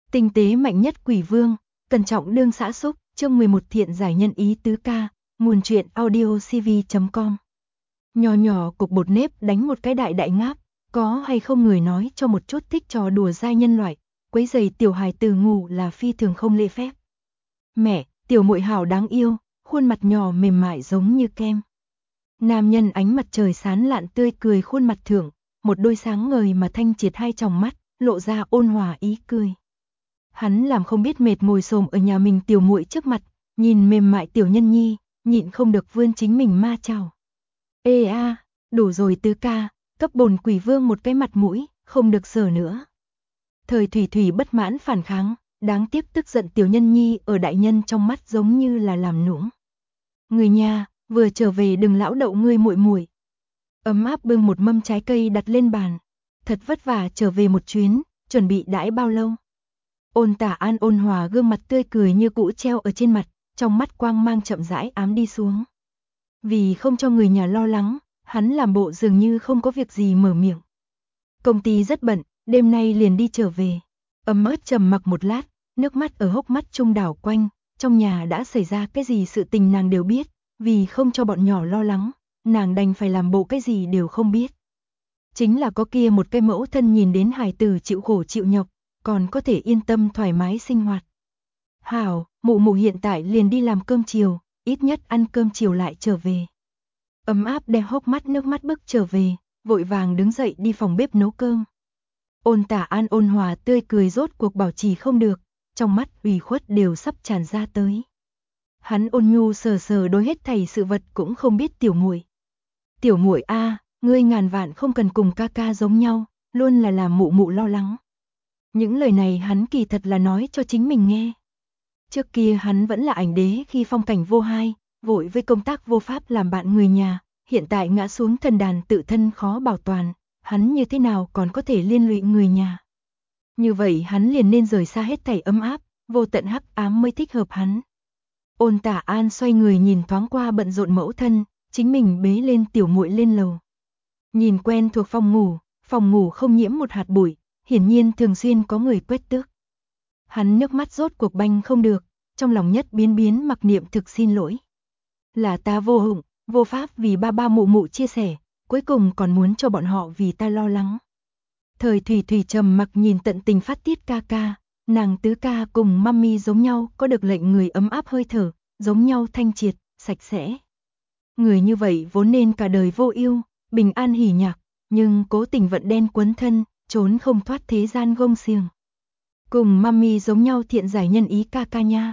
Tinh tế mạnh nhất quỷ vương, cẩn trọng đương xã xúc, chương 11 thiện giải nhân ý tứ ca, nguồn truyện audiocv.com. Nhỏ nhỏ cục bột nếp đánh một cái đại đại ngáp, có hay không người nói cho một chút thích trò đùa dai nhân loại, quấy giày tiểu hài từ ngủ là phi thường không lễ phép. Mẹ, tiểu muội hảo đáng yêu, khuôn mặt nhỏ mềm mại giống như kem. Nam nhân ánh mặt trời sáng lạn tươi cười khuôn mặt thượng, một đôi sáng ngời mà thanh triệt hai tròng mắt, lộ ra ôn hòa ý cười. Hắn làm không biết mệt ngồi xổm ở nhà mình tiểu muội trước mặt, nhìn mềm mại tiểu nhân nhi, nhịn không được vươn chính mình ma chào. Ê a, đủ rồi tứ ca, cấp bổn quỷ vương một cái mặt mũi, không được sờ nữa. Thời Thủy Thủy bất mãn phản kháng, đáng tiếc tức giận tiểu nhân nhi ở đại nhân trong mắt giống như là làm nũng. Người nhà, vừa trở về đừng lão đậu ngươi muội muội. Ấm áp bưng một mâm trái cây đặt lên bàn. Thật vất vả trở về một chuyến, chuẩn bị đãi bao lâu? Ôn Tả An ôn hòa gương mặt tươi cười như cũ treo ở trên mặt, trong mắt quang mang chậm rãi ám đi xuống. Vì không cho người nhà lo lắng, hắn làm bộ dường như không có việc gì mở miệng. Công ty rất bận, đêm nay liền đi trở về. Ấm ớt trầm mặc một lát, nước mắt ở hốc mắt trung đảo quanh, trong nhà đã xảy ra cái gì sự tình nàng đều biết, vì không cho bọn nhỏ lo lắng, nàng đành phải làm bộ cái gì đều không biết. Chính là có kia một cái mẫu thân nhìn đến hài tử chịu khổ chịu nhọc, còn có thể yên tâm thoải mái sinh hoạt. Hảo, mụ mụ hiện tại liền đi làm cơm chiều, ít nhất ăn cơm chiều lại trở về. Ấm áp đe hốc mắt nước mắt bước trở về, vội vàng đứng dậy đi phòng bếp nấu cơm. Ôn Tả An ôn hòa tươi cười rốt cuộc bảo trì không được, trong mắt ủy khuất đều sắp tràn ra tới. Hắn ôn nhu sờ sờ đối hết thảy sự vật cũng không biết tiểu muội. Tiểu muội a, ngươi ngàn vạn không cần cùng ca ca giống nhau, luôn là làm mụ mụ lo lắng. Những lời này hắn kỳ thật là nói cho chính mình nghe. Trước kia hắn vẫn là ảnh đế khi phong cảnh vô hai, vội với công tác vô pháp làm bạn người nhà, hiện tại ngã xuống thần đàn tự thân khó bảo toàn, hắn như thế nào còn có thể liên lụy người nhà. Như vậy hắn liền nên rời xa hết thảy ấm áp, vô tận hắc ám mới thích hợp hắn. Ôn Tả An xoay người nhìn thoáng qua bận rộn mẫu thân, chính mình bế lên tiểu muội lên lầu. Nhìn quen thuộc phòng ngủ không nhiễm một hạt bụi, hiển nhiên thường xuyên có người quét tước. Hắn nước mắt rốt cuộc banh không được, trong lòng nhất biến mặc niệm thực xin lỗi. Là ta vô dụng, vô pháp vì ba ba mụ mụ chia sẻ, cuối cùng còn muốn cho bọn họ vì ta lo lắng. Thời Thủy Thủy trầm mặc nhìn tận tình phát tiết ca ca, nàng tứ ca cùng mami giống nhau có được lệnh người ấm áp hơi thở, giống nhau thanh triệt, sạch sẽ. Người như vậy vốn nên cả đời vô ưu, bình an hỉ nhạc, nhưng cố tình vận đen quấn thân, trốn không thoát thế gian gông xiềng. Cùng mami giống nhau thiện giải nhân ý ca ca nha.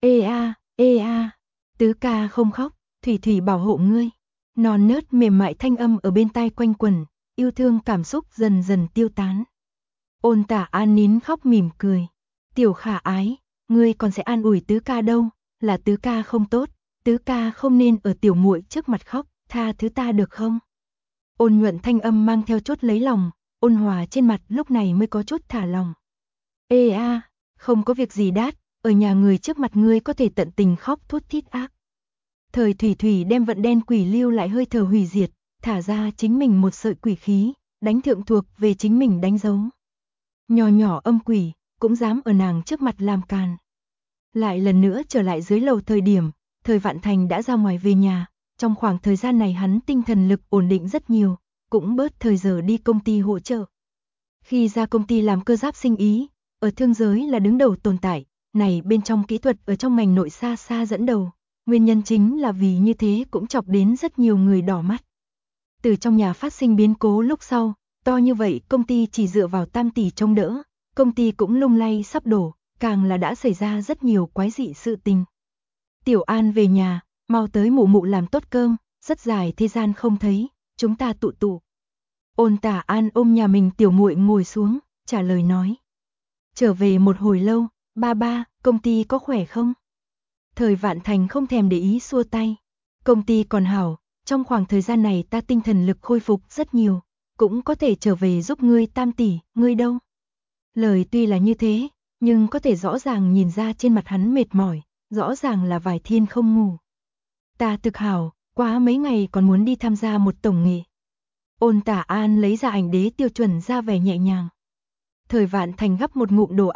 Ê a, tứ ca không khóc, Thủy Thủy bảo hộ ngươi. Non nớt mềm mại thanh âm ở bên tai quanh quẩn, yêu thương cảm xúc dần dần tiêu tán. Ôn Tả An nín khóc mỉm cười. Tiểu khả ái, ngươi còn sẽ an ủi tứ ca đâu, là tứ ca không tốt, tứ ca không nên ở tiểu muội trước mặt khóc, tha thứ ta được không? Ôn nhuận thanh âm mang theo chút lấy lòng, ôn hòa trên mặt lúc này mới có chút thả lòng. Ê a, không có việc gì đát, ở nhà người trước mặt ngươi có thể tận tình khóc thút thít ác. Thời Thủy Thủy đem vận đen quỷ lưu lại hơi thở hủy diệt, thả ra chính mình một sợi quỷ khí, đánh thượng thuộc về chính mình đánh dấu. Nhỏ nhỏ âm quỷ, cũng dám ở nàng trước mặt làm càn. Lại lần nữa trở lại dưới lầu thời điểm, Thời Vạn Thành đã ra ngoài về nhà, trong khoảng thời gian này hắn tinh thần lực ổn định rất nhiều, cũng bớt thời giờ đi công ty hỗ trợ. Khi ra công ty làm cơ giáp sinh ý, ở thương giới là đứng đầu tồn tại, này bên trong kỹ thuật ở trong ngành nội xa xa dẫn đầu, nguyên nhân chính là vì như thế cũng chọc đến rất nhiều người đỏ mắt. Từ trong nhà phát sinh biến cố lúc sau, to như vậy công ty chỉ dựa vào Tam tỷ trông đỡ, công ty cũng lung lay sắp đổ, càng là đã xảy ra rất nhiều quái dị sự tình. Tiểu An về nhà, mau tới mụ mụ làm tốt cơm, rất dài thời gian không thấy, chúng ta tụ tụ. Ôn Tả An ôm nhà mình tiểu muội ngồi xuống, trả lời nói. Trở về một hồi lâu, ba ba, công ty có khỏe không? Thời Vạn Thành không thèm để ý xua tay. Công ty còn hảo, trong khoảng thời gian này ta tinh thần lực khôi phục rất nhiều, cũng có thể trở về giúp ngươi Tam tỷ, ngươi đâu? Lời tuy là như thế, nhưng có thể rõ ràng nhìn ra trên mặt hắn mệt mỏi, rõ ràng là vài thiên không ngủ. Ta thực hảo, quá mấy ngày còn muốn đi tham gia một tổng nghệ. Ôn Tả An lấy ra ảnh đế tiêu chuẩn ra vẻ nhẹ nhàng. Thời Vạn Thành gắp một ngụm đồ ăn,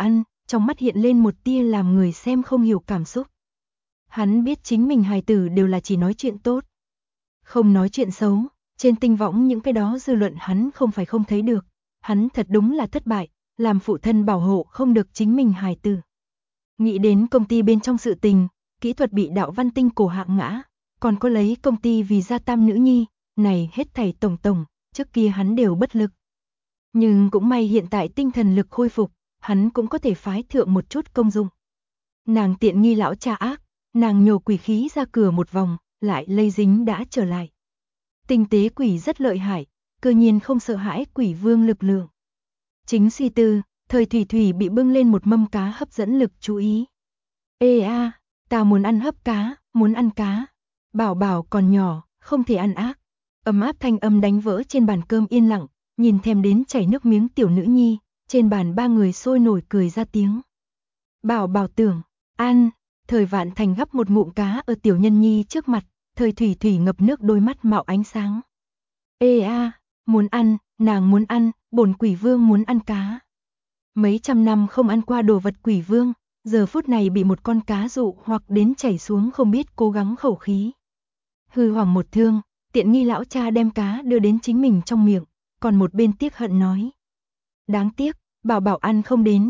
trong mắt hiện lên một tia làm người xem không hiểu cảm xúc. Hắn biết chính mình hài tử đều là chỉ nói chuyện tốt, không nói chuyện xấu, trên tinh võng những cái đó dư luận hắn không phải không thấy được, hắn thật đúng là thất bại, làm phụ thân bảo hộ không được chính mình hài tử. Nghĩ đến công ty bên trong sự tình, kỹ thuật bị Đạo Văn Tinh cổ hạ ngã, còn có lấy công ty vì gia tam nữ nhi, này hết thảy tổng, trước kia hắn đều bất lực. Nhưng cũng may hiện tại tinh thần lực khôi phục, hắn cũng có thể phái thượng một chút công dụng. Nàng tiện nghi lão cha ác, nàng nhổ quỷ khí ra cửa một vòng, lại lây dính đã trở lại. Tinh tế quỷ rất lợi hại, cơ nhiên không sợ hãi quỷ vương lực lượng. Chính suy tư, Thời Thủy Thủy bị bưng lên một mâm cá hấp dẫn lực chú ý. Ê a, ta muốn ăn hấp cá, muốn ăn cá. Bảo Bảo còn nhỏ, không thể ăn ác. Ấm áp thanh âm đánh vỡ trên bàn cơm yên lặng, nhìn thèm đến chảy nước miếng tiểu nữ nhi, trên bàn ba người sôi nổi cười ra tiếng. Bảo Bảo tưởng, ăn, Thời Vạn Thành gắp một ngụm cá ở tiểu nhân nhi trước mặt, Thời Thủy Thủy ngập nước đôi mắt mạo ánh sáng. Ê a, muốn ăn, nàng muốn ăn, bổn quỷ vương muốn ăn cá. Mấy trăm năm không ăn qua đồ vật quỷ vương, giờ phút này bị một con cá dụ hoặc đến chảy xuống không biết cố gắng khẩu khí. Hư hoàng một thương, tiện nghi lão cha đem cá đưa đến chính mình trong miệng, còn một bên tiếc hận nói. Đáng tiếc, Bảo Bảo ăn không đến.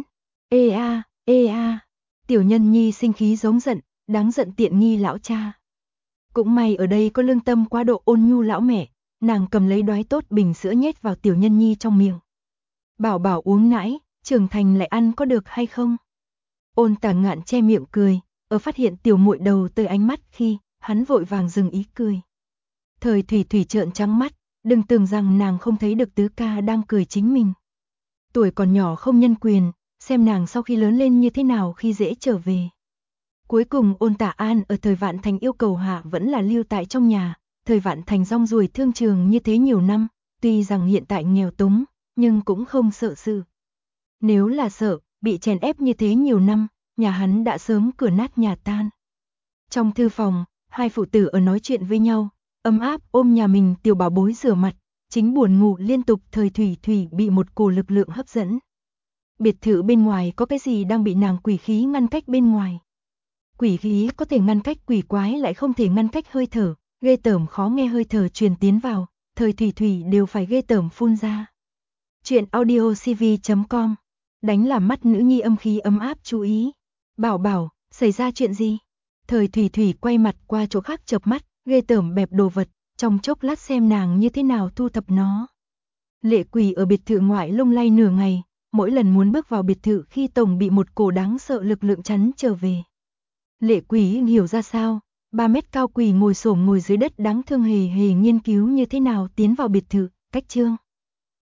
Ê a, tiểu nhân nhi sinh khí giống giận, đáng giận tiện nghi lão cha. Cũng may ở đây có lương tâm quá độ ôn nhu lão mẹ, nàng cầm lấy đoái tốt bình sữa nhét vào tiểu nhân nhi trong miệng. Bảo Bảo uống nãi, trưởng thành lại ăn có được hay không? Ôn Tả Ngạn che miệng cười, ở phát hiện tiểu muội đầu tới ánh mắt khi, hắn vội vàng dừng ý cười. Thời Thủy Thủy trợn trắng mắt, đừng tưởng rằng nàng không thấy được tứ ca đang cười chính mình. Tuổi còn nhỏ không nhân quyền, xem nàng sau khi lớn lên như thế nào khi dễ trở về. Cuối cùng Ôn Tả An ở Thời Vạn Thành yêu cầu hạ vẫn là lưu tại trong nhà, Thời Vạn Thành rong ruổi thương trường như thế nhiều năm, tuy rằng hiện tại nghèo túng, nhưng cũng không sợ sự. Nếu là sợ, bị chèn ép như thế nhiều năm, nhà hắn đã sớm cửa nát nhà tan. Trong thư phòng, hai phụ tử ở nói chuyện với nhau, ấm áp ôm nhà mình tiểu bảo bối rửa mặt, chính buồn ngủ liên tục. Thời Thủy Thủy bị một cổ lực lượng hấp dẫn. Biệt thự bên ngoài có cái gì đang bị nàng quỷ khí ngăn cách bên ngoài. Quỷ khí có thể ngăn cách quỷ quái lại không thể ngăn cách hơi thở, ghê tởm khó nghe hơi thở truyền tiến vào, Thời Thủy Thủy đều phải ghê tởm phun ra. Chuyện audiocv.com, đánh làm mắt nữ nhi âm khí ấm áp chú ý. Bảo Bảo, xảy ra chuyện gì? Thời Thủy Thủy quay mặt qua chỗ khác chợp mắt, ghê tởm bẹp đồ vật, trong chốc lát xem nàng như thế nào thu thập nó. Lệ Quỷ ở biệt thự ngoại lung lay nửa ngày, mỗi lần muốn bước vào biệt thự khi tổng bị một cổ đáng sợ lực lượng chắn trở về. Lệ Quỷ hiểu ra sao, 3 mét cao quỷ ngồi xổm ngồi dưới đất đáng thương hề hề nghiên cứu như thế nào tiến vào biệt thự, cách chương.